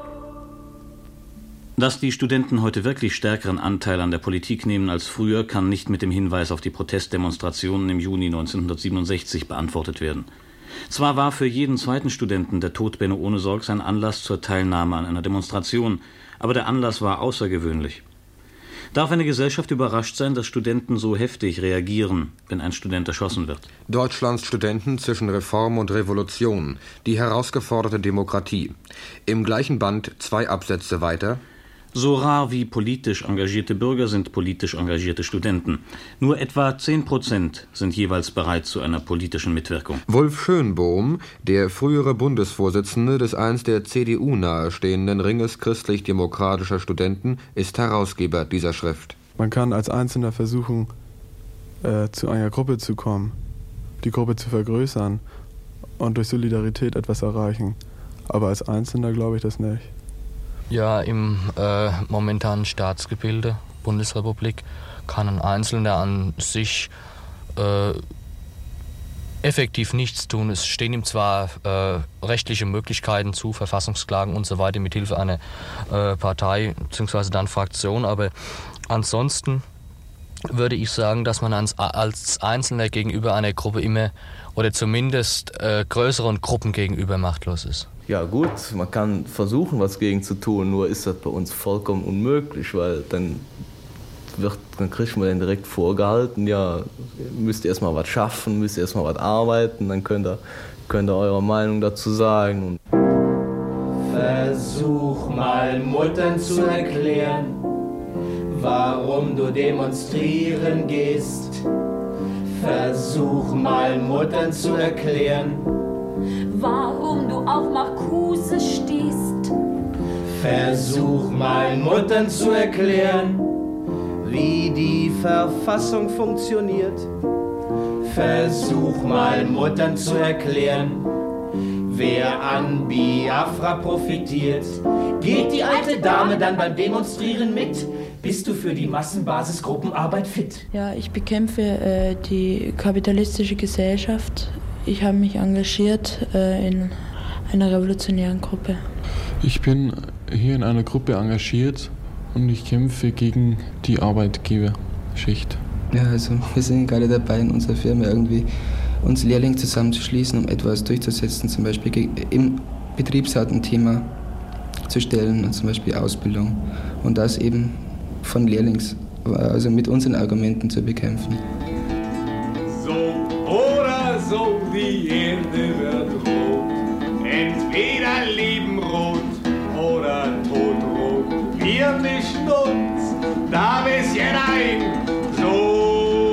Dass die Studenten heute wirklich stärkeren Anteil an der Politik nehmen als früher, kann nicht mit dem Hinweis auf die Protestdemonstrationen im Juni neunzehnhundertsiebenundsechzig beantwortet werden. Zwar war für jeden zweiten Studenten der Tod Benno Ohnesorgs ein Anlass zur Teilnahme an einer Demonstration, aber der Anlass war außergewöhnlich. Darf eine Gesellschaft überrascht sein, dass Studenten so heftig reagieren, wenn ein Student erschossen wird? Deutschlands Studenten zwischen Reform und Revolution, die herausgeforderte Demokratie. Im gleichen Band zwei Absätze weiter. So rar wie politisch engagierte Bürger sind politisch engagierte Studenten. Nur etwa zehn Prozent sind jeweils bereit zu einer politischen Mitwirkung. Wolf Schönbohm, der frühere Bundesvorsitzende des einst der C D U nahestehenden Ringes christlich-demokratischer Studenten, ist Herausgeber dieser Schrift. Man kann als Einzelner versuchen, äh, zu einer Gruppe zu kommen, die Gruppe zu vergrößern und durch Solidarität etwas erreichen. Aber als Einzelner glaube ich das nicht. Ja, im äh, momentanen Staatsgebilde, Bundesrepublik, kann ein Einzelner an sich äh, effektiv nichts tun. Es stehen ihm zwar äh, rechtliche Möglichkeiten zu, Verfassungsklagen und so weiter, mit Hilfe einer äh, Partei bzw. dann Fraktion, aber ansonsten würde ich sagen, dass man als, als Einzelner gegenüber einer Gruppe immer oder zumindest äh, größeren Gruppen gegenüber machtlos ist. Ja gut, man kann versuchen, was gegen zu tun, nur ist das bei uns vollkommen unmöglich, weil dann, wird, dann kriegt man dann direkt vorgehalten, ja, müsst ihr erstmal was schaffen, müsst ihr erstmal was arbeiten, dann könnt ihr, könnt ihr eure Meinung dazu sagen. Versuch mal Muttern zu erklären, warum du demonstrieren gehst. Versuch mal Muttern zu erklären, warum du auf Marcuse stehst. Versuch mal Muttern zu erklären, wie die Verfassung funktioniert. Versuch mal Muttern zu erklären, wer an Biafra profitiert. Geht die alte Dame dann beim Demonstrieren mit? Bist du für die Massenbasisgruppenarbeit fit? Ja, ich bekämpfe äh, die kapitalistische Gesellschaft. Ich habe mich engagiert äh, in einer revolutionären Gruppe. Ich bin hier in einer Gruppe engagiert und ich kämpfe gegen die Arbeitgeberschicht. Ja, also wir sind gerade dabei, in unserer Firma irgendwie uns Lehrlinge zusammenzuschließen, um etwas durchzusetzen, zum Beispiel im Betriebsrat ein Thema zu stellen, und zum Beispiel Ausbildung. Und das eben von Lehrlings, also mit unseren Argumenten zu bekämpfen. So oder so, die Erde wird rot. Entweder lieben rot oder totrot. Wir mischen uns, da bis jeder ein. So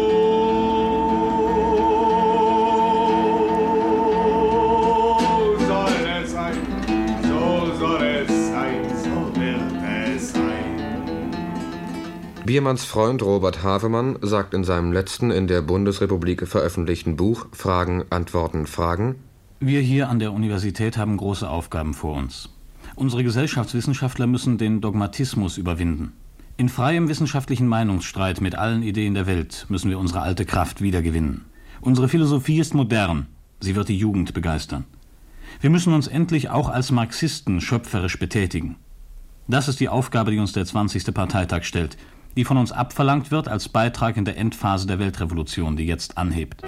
Biermanns Freund Robert Havemann sagt in seinem letzten in der Bundesrepublik veröffentlichten Buch Fragen, Antworten, Fragen: Wir hier an der Universität haben große Aufgaben vor uns. Unsere Gesellschaftswissenschaftler müssen den Dogmatismus überwinden. In freiem wissenschaftlichen Meinungsstreit mit allen Ideen der Welt müssen wir unsere alte Kraft wiedergewinnen. Unsere Philosophie ist modern, sie wird die Jugend begeistern. Wir müssen uns endlich auch als Marxisten schöpferisch betätigen. Das ist die Aufgabe, die uns der zwanzigste Parteitag stellt, die von uns abverlangt wird als Beitrag in der Endphase der Weltrevolution, die jetzt anhebt.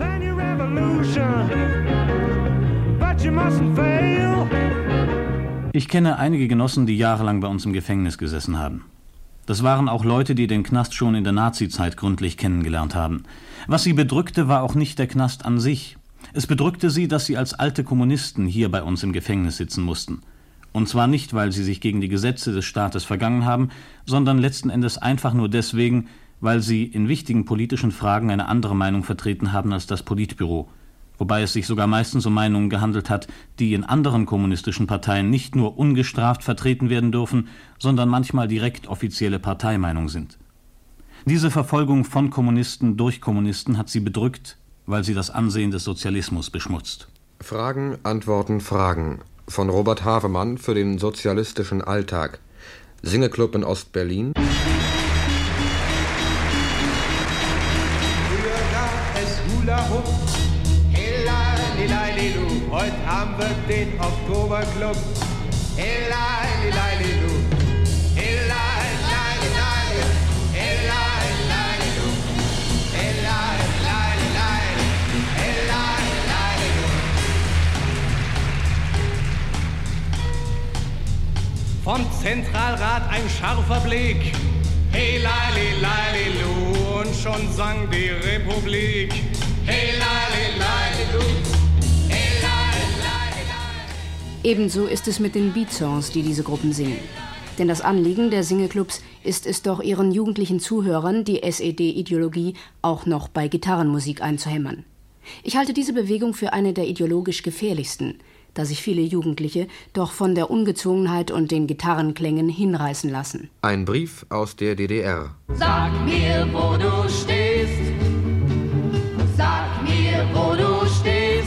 Ich kenne einige Genossen, die jahrelang bei uns im Gefängnis gesessen haben. Das waren auch Leute, die den Knast schon in der Nazizeit gründlich kennengelernt haben. Was sie bedrückte, war auch nicht der Knast an sich. Es bedrückte sie, dass sie als alte Kommunisten hier bei uns im Gefängnis sitzen mussten. Und zwar nicht, weil sie sich gegen die Gesetze des Staates vergangen haben, sondern letzten Endes einfach nur deswegen, weil sie in wichtigen politischen Fragen eine andere Meinung vertreten haben als das Politbüro. Wobei es sich sogar meistens um Meinungen gehandelt hat, die in anderen kommunistischen Parteien nicht nur ungestraft vertreten werden dürfen, sondern manchmal direkt offizielle Parteimeinung sind. Diese Verfolgung von Kommunisten durch Kommunisten hat sie bedrückt, weil sie das Ansehen des Sozialismus beschmutzt. Fragen, Antworten, Fragen. Von Robert Havemann für den sozialistischen Alltag. Singeclub in Ostberlin. Früher gab es Hula Hoop, Hilla, Lila, Lilu. Heute haben wir den Oktoberclub, Hilla, Lila, Lilu. Hilla, Lila, Lilu. Hilla, Lila, Lilu. Hilla, Lila, Lilu. Hilla, Lila, Lilu. Vom Zentralrat ein scharfer Blick. Hey, lali, lali, lu, und schon sang die Republik. Hey, lali, lali, lu. Hey, lali, lali, lali. Ebenso ist es mit den Beat-Songs, die diese Gruppen singen. Denn das Anliegen der Singeclubs ist es doch, ihren jugendlichen Zuhörern die S E D-Ideologie auch noch bei Gitarrenmusik einzuhämmern. Ich halte diese Bewegung für eine der ideologisch gefährlichsten, da sich viele Jugendliche doch von der Ungezwungenheit und den Gitarrenklängen hinreißen lassen. Ein Brief aus der D D R. Sag mir, wo du stehst. Sag mir, wo du stehst.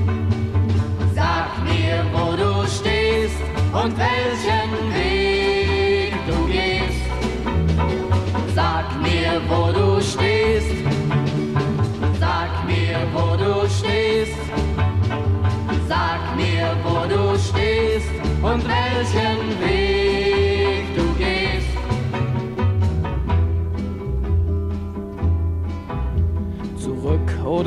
Sag mir, wo du stehst und welchen Weg du gehst. Sag mir, wo du stehst. Sag mir, wo du stehst. Sag mir, wo du stehst und welchen Weg du gehst.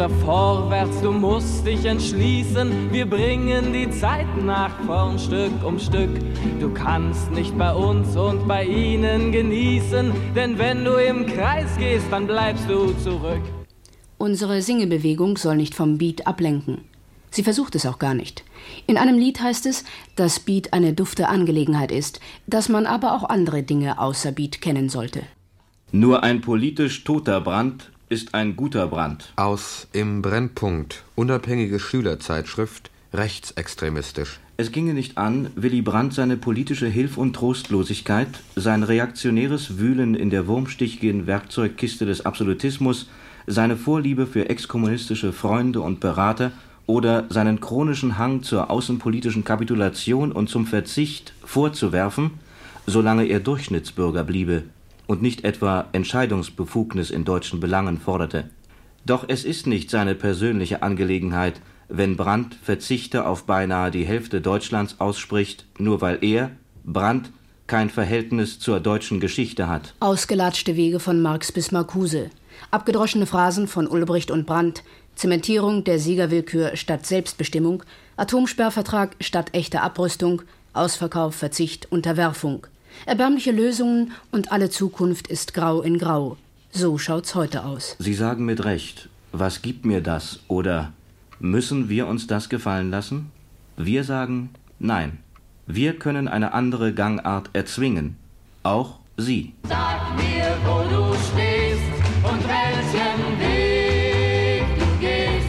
oder vorwärts, du musst dich entschließen. Wir bringen die Zeit nach vorn Stück um Stück. Du kannst nicht bei uns und bei ihnen genießen, denn wenn du im Kreis gehst, dann bleibst du zurück. Unsere Singebewegung soll nicht vom Beat ablenken. Sie versucht es auch gar nicht. In einem Lied heißt es, dass Beat eine dufte Angelegenheit ist, dass man aber auch andere Dinge außer Beat kennen sollte. Nur ein politisch toter Brand ist ein guter Brand. Aus Im Brennpunkt, unabhängige Schülerzeitschrift, rechtsextremistisch. Es ginge nicht an, Willy Brandt seine politische Hilf- und Trostlosigkeit, sein reaktionäres Wühlen in der wurmstichigen Werkzeugkiste des Absolutismus, seine Vorliebe für exkommunistische Freunde und Berater oder seinen chronischen Hang zur außenpolitischen Kapitulation und zum Verzicht vorzuwerfen, solange er Durchschnittsbürger bliebe und nicht etwa Entscheidungsbefugnis in deutschen Belangen forderte. Doch es ist nicht seine persönliche Angelegenheit, wenn Brandt Verzichte auf beinahe die Hälfte Deutschlands ausspricht, nur weil er, Brandt, kein Verhältnis zur deutschen Geschichte hat. Ausgelatschte Wege von Marx bis Marcuse, abgedroschene Phrasen von Ulbricht und Brandt, Zementierung der Siegerwillkür statt Selbstbestimmung, Atomsperrvertrag statt echter Abrüstung, Ausverkauf, Verzicht, Unterwerfung. Erbärmliche Lösungen und alle Zukunft ist grau in grau. So schaut's heute aus. Sie sagen mit Recht, was gibt mir das? Oder müssen wir uns das gefallen lassen? Wir sagen, nein. Wir können eine andere Gangart erzwingen. Auch Sie. Sag mir, wo du stehst und welchen Weg du gehst.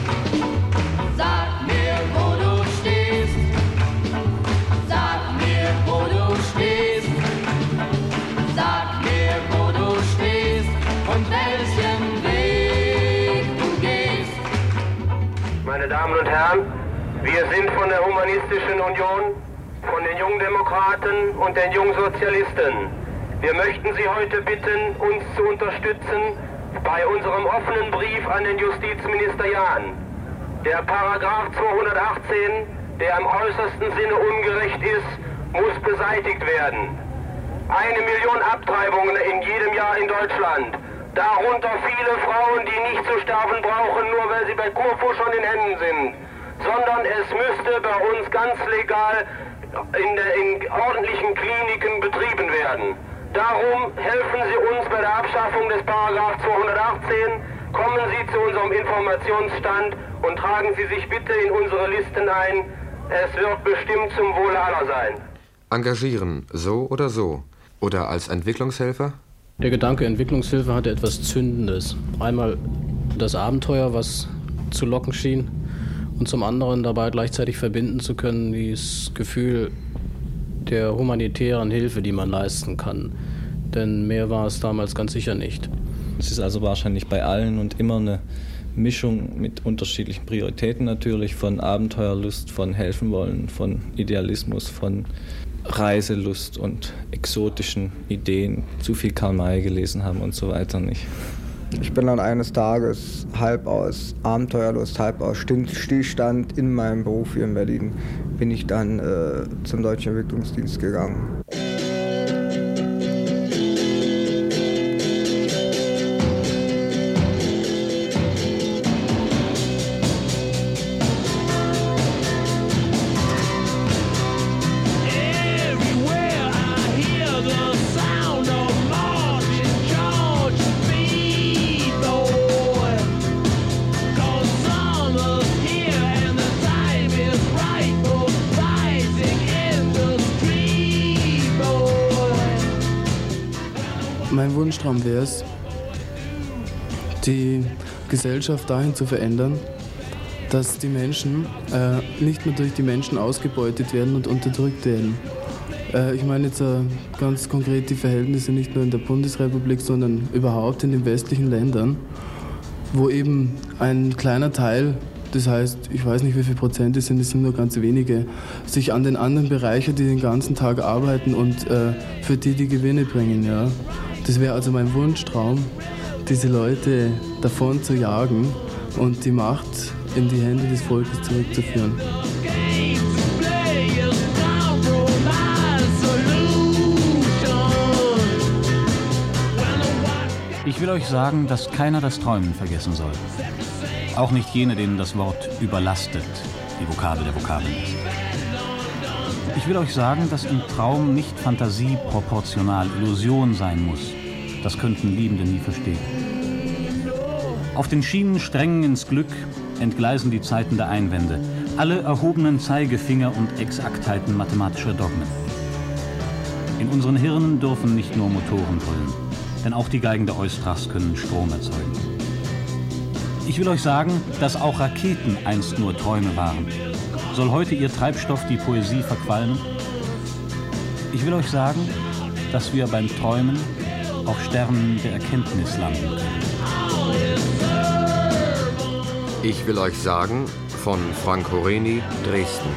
Sag mir, wo du stehst. Sag mir, wo du stehst. Sag mir, wo du stehst und welchen Weg du gehst. Meine Damen und Herren, wir sind von der Humanistischen Union, von den Jungdemokraten und den Jungsozialisten. Wir möchten Sie heute bitten, uns zu unterstützen bei unserem offenen Brief an den Justizminister Jahn. Der Paragraph zweihundertachtzehn, der im äußersten Sinne ungerecht ist, muss beseitigt werden. Eine Million Abtreibungen in jedem Jahr in Deutschland. Darunter viele Frauen, die nicht zu sterben brauchen, nur weil sie bei Kurfu schon in Händen sind. Sondern es müsste bei uns ganz legal in, der, in ordentlichen Kliniken betrieben werden. Darum helfen Sie uns bei der Abschaffung des Paragraph zweihundertachtzehn, kommen Sie zu unserem Informationsstand und tragen Sie sich bitte in unsere Listen ein. Es wird bestimmt zum Wohle aller sein. Engagieren, so oder so. Oder als Entwicklungshelfer? Der Gedanke Entwicklungshilfe hatte etwas Zündendes. Einmal das Abenteuer, was zu locken schien, und zum anderen dabei gleichzeitig verbinden zu können, dieses Gefühl der humanitären Hilfe, die man leisten kann. Denn mehr war es damals ganz sicher nicht. Es ist also wahrscheinlich bei allen und immer eine Mischung mit unterschiedlichen Prioritäten natürlich, von Abenteuerlust, von helfen wollen, von Idealismus, von Reiselust und exotischen Ideen, zu viel Karl May gelesen haben und so weiter nicht. Ich bin dann eines Tages halb aus Abenteuerlust, halb aus Stillstand in meinem Beruf hier in Berlin, bin ich dann äh, zum Deutschen Entwicklungsdienst gegangen. Mein Wunschtraum wäre es, die Gesellschaft dahin zu verändern, dass die Menschen äh, nicht mehr durch die Menschen ausgebeutet werden und unterdrückt werden. Äh, ich meine jetzt äh, ganz konkret die Verhältnisse nicht nur in der Bundesrepublik, sondern überhaupt in den westlichen Ländern, wo eben ein kleiner Teil, das heißt, ich weiß nicht, wie viel Prozent es sind, es sind nur ganz wenige, sich an den anderen bereichert, die den ganzen Tag arbeiten und äh, für die die Gewinne bringen. Ja. Das wäre also mein Wunschtraum, diese Leute davon zu jagen und die Macht in die Hände des Volkes zurückzuführen. Ich will euch sagen, dass keiner das Träumen vergessen soll. Auch nicht jene, denen das Wort überlastet die Vokabel der Vokabeln ist. Ich will euch sagen, dass im Traum nicht Fantasie proportional Illusion sein muss. Das könnten Liebende nie verstehen. Auf den Schienensträngen ins Glück entgleisen die Zeiten der Einwände, alle erhobenen Zeigefinger und Exaktheiten mathematischer Dogmen. In unseren Hirnen dürfen nicht nur Motoren brüllen, denn auch die Geigen der Eustrachs können Strom erzeugen. Ich will euch sagen, dass auch Raketen einst nur Träume waren. Soll heute ihr Treibstoff die Poesie verqualmen? Ich will euch sagen, dass wir beim Träumen auf Sternen der Erkenntnis landen können. Ich will euch sagen, von Frank Horeni, Dresden.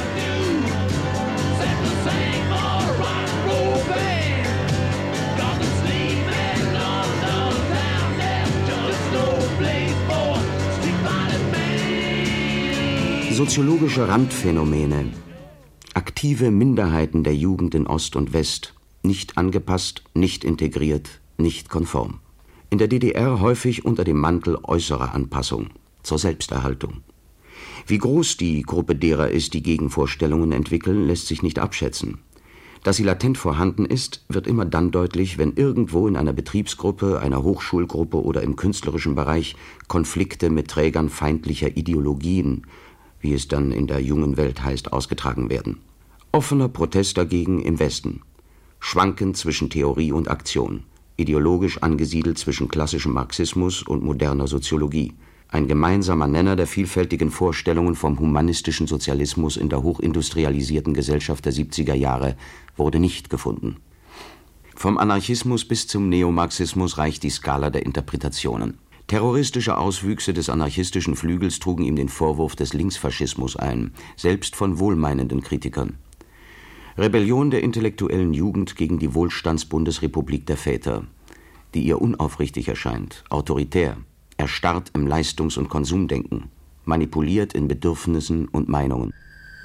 Soziologische Randphänomene, aktive Minderheiten der Jugend in Ost und West, nicht angepasst, nicht integriert, nicht konform. In der D D R häufig unter dem Mantel äußerer Anpassung, zur Selbsterhaltung. Wie groß die Gruppe derer ist, die Gegenvorstellungen entwickeln, lässt sich nicht abschätzen. Dass sie latent vorhanden ist, wird immer dann deutlich, wenn irgendwo in einer Betriebsgruppe, einer Hochschulgruppe oder im künstlerischen Bereich Konflikte mit Trägern feindlicher Ideologien, wie es dann in der jungen Welt heißt, ausgetragen werden. Offener Protest dagegen im Westen. Schwankend zwischen Theorie und Aktion. Ideologisch angesiedelt zwischen klassischem Marxismus und moderner Soziologie. Ein gemeinsamer Nenner der vielfältigen Vorstellungen vom humanistischen Sozialismus in der hochindustrialisierten Gesellschaft der siebziger Jahre wurde nicht gefunden. Vom Anarchismus bis zum Neomarxismus reicht die Skala der Interpretationen. Terroristische Auswüchse des anarchistischen Flügels trugen ihm den Vorwurf des Linksfaschismus ein, selbst von wohlmeinenden Kritikern. Rebellion der intellektuellen Jugend gegen die Wohlstandsbundesrepublik der Väter, die ihr unaufrichtig erscheint, autoritär, erstarrt im Leistungs- und Konsumdenken, manipuliert in Bedürfnissen und Meinungen.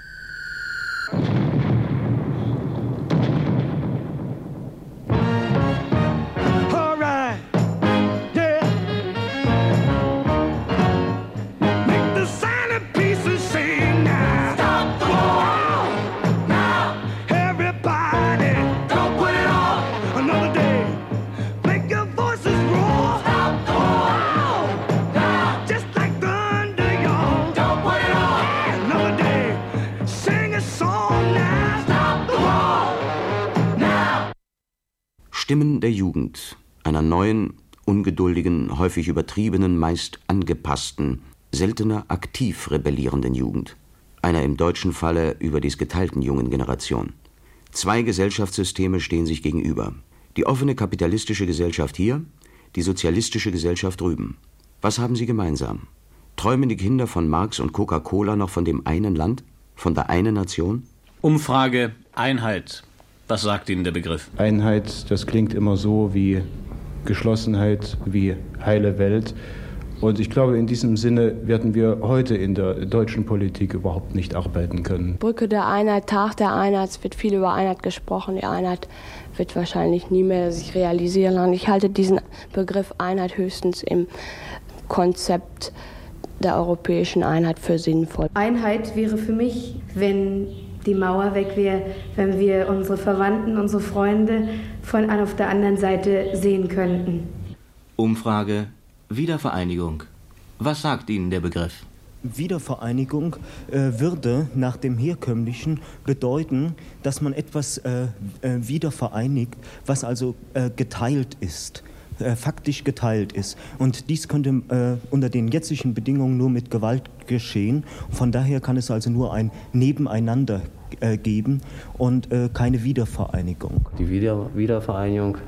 Stimmen der Jugend, einer neuen, ungeduldigen, häufig übertriebenen, meist angepassten, seltener aktiv rebellierenden Jugend, einer im deutschen Falle überdies geteilten jungen Generation. Zwei Gesellschaftssysteme stehen sich gegenüber. Die offene kapitalistische Gesellschaft hier, die sozialistische Gesellschaft drüben. Was haben sie gemeinsam? Träumen die Kinder von Marx und Coca-Cola noch von dem einen Land, von der einen Nation? Umfrage Einheit. Was sagt Ihnen der Begriff? Einheit, das klingt immer so wie Geschlossenheit, wie heile Welt. Und ich glaube, in diesem Sinne werden wir heute in der deutschen Politik überhaupt nicht arbeiten können. Brücke der Einheit, Tag der Einheit, es wird viel über Einheit gesprochen. Die Einheit wird wahrscheinlich nie mehr sich realisieren lassen. Ich halte diesen Begriff Einheit höchstens im Konzept der europäischen Einheit für sinnvoll. Einheit wäre für mich, wenn die Mauer weg wäre, wenn wir unsere Verwandten, unsere Freunde von auf der anderen Seite sehen könnten. Umfrage Wiedervereinigung. Was sagt Ihnen der Begriff? Wiedervereinigung äh, würde nach dem herkömmlichen bedeuten, dass man etwas äh, äh, wieder vereinigt, was also äh, geteilt ist. faktisch geteilt ist. Und dies könnte äh, unter den jetzigen Bedingungen nur mit Gewalt geschehen. Von daher kann es also nur ein Nebeneinander äh, geben und äh, keine Wiedervereinigung. Die Wieder Wiedervereinigung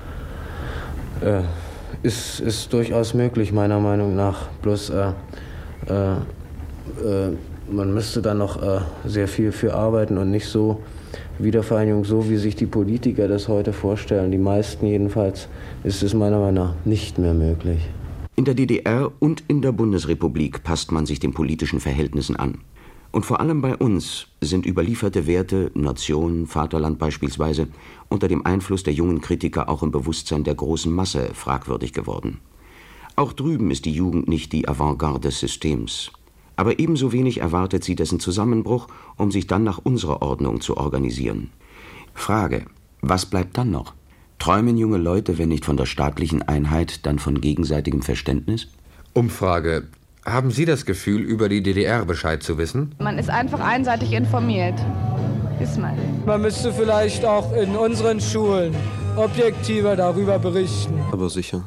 äh, ist, ist durchaus möglich, meiner Meinung nach. Bloß äh, äh, äh, man müsste da noch äh, sehr viel für arbeiten und nicht so Wiedervereinigung, so wie sich die Politiker das heute vorstellen, die meisten jedenfalls, ist es meiner Meinung nach nicht mehr möglich. In der D D R und in der Bundesrepublik passt man sich den politischen Verhältnissen an. Und vor allem bei uns sind überlieferte Werte, Nation, Vaterland beispielsweise, unter dem Einfluss der jungen Kritiker auch im Bewusstsein der großen Masse fragwürdig geworden. Auch drüben ist die Jugend nicht die Avantgarde des Systems. Aber ebenso wenig erwartet sie dessen Zusammenbruch, um sich dann nach unserer Ordnung zu organisieren. Frage: Was bleibt dann noch? Träumen junge Leute, wenn nicht von der staatlichen Einheit, dann von gegenseitigem Verständnis? Umfrage: Haben Sie das Gefühl, über die D D R Bescheid zu wissen? Man ist einfach einseitig informiert. Ist man. Man müsste vielleicht auch in unseren Schulen objektiver darüber berichten. Aber sicher.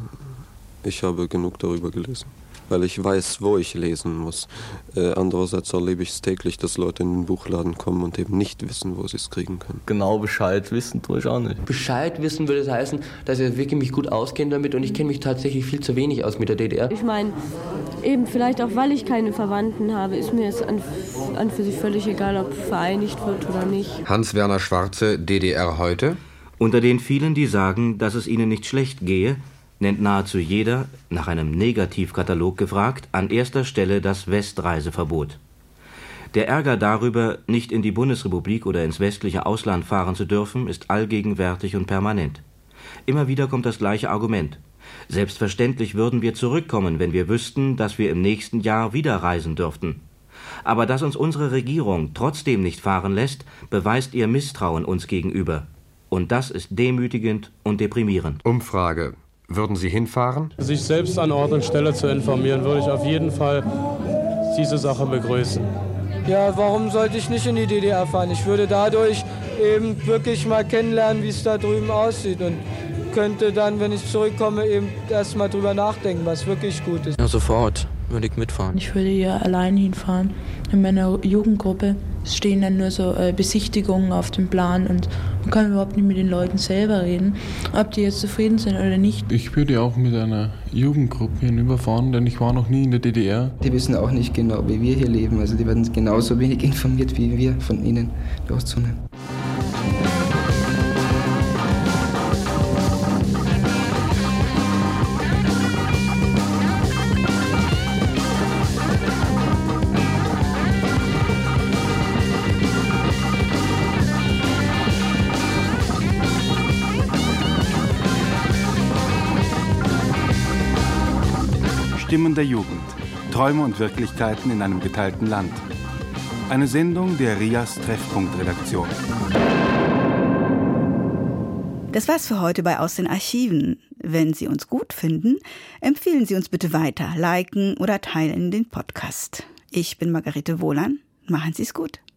Ich habe genug darüber gelesen, weil ich weiß, wo ich lesen muss. Äh, andererseits erlebe ich es täglich, dass Leute in den Buchladen kommen und eben nicht wissen, wo sie es kriegen können. Genau Bescheid wissen tue ich auch nicht. Bescheid wissen würde es heißen, dass ich wirklich mich gut auskenne damit, und ich kenne mich tatsächlich viel zu wenig aus mit der D D R. Ich meine, eben vielleicht auch, weil ich keine Verwandten habe, ist mir es an, an für sich völlig egal, ob vereinigt wird oder nicht. Hans-Werner Schwarze, D D R heute? Unter den vielen, die sagen, dass es ihnen nicht schlecht gehe, nennt nahezu jeder, nach einem Negativkatalog gefragt, an erster Stelle das Westreiseverbot. Der Ärger darüber, nicht in die Bundesrepublik oder ins westliche Ausland fahren zu dürfen, ist allgegenwärtig und permanent. Immer wieder kommt das gleiche Argument. Selbstverständlich würden wir zurückkommen, wenn wir wüssten, dass wir im nächsten Jahr wieder reisen dürften. Aber dass uns unsere Regierung trotzdem nicht fahren lässt, beweist ihr Misstrauen uns gegenüber. Und das ist demütigend und deprimierend. Umfrage: Würden Sie hinfahren? Sich selbst an Ort und Stelle zu informieren, würde ich auf jeden Fall diese Sache begrüßen. Ja, warum sollte ich nicht in die D D R fahren? Ich würde dadurch eben wirklich mal kennenlernen, wie es da drüben aussieht, und könnte dann, wenn ich zurückkomme, eben erst mal drüber nachdenken, was wirklich gut ist. Ja, sofort würde ich mitfahren. Ich würde hier allein hinfahren. In meiner Jugendgruppe stehen dann nur so äh, Besichtigungen auf dem Plan, und man kann überhaupt nicht mit den Leuten selber reden, ob die jetzt zufrieden sind oder nicht. Ich würde auch mit einer Jugendgruppe hinüberfahren, denn ich war noch nie in der D D R. Die wissen auch nicht genau, wie wir hier leben. Also die werden genauso wenig informiert, wie wir von ihnen durchzunehmen. Stimmen der Jugend. Träume und Wirklichkeiten in einem geteilten Land. Eine Sendung der R I A S Treffpunkt-Redaktion. Das war's für heute bei Aus den Archiven. Wenn Sie uns gut finden, empfehlen Sie uns bitte weiter, liken oder teilen den Podcast. Ich bin Margarete Wohlan. Machen Sie es gut.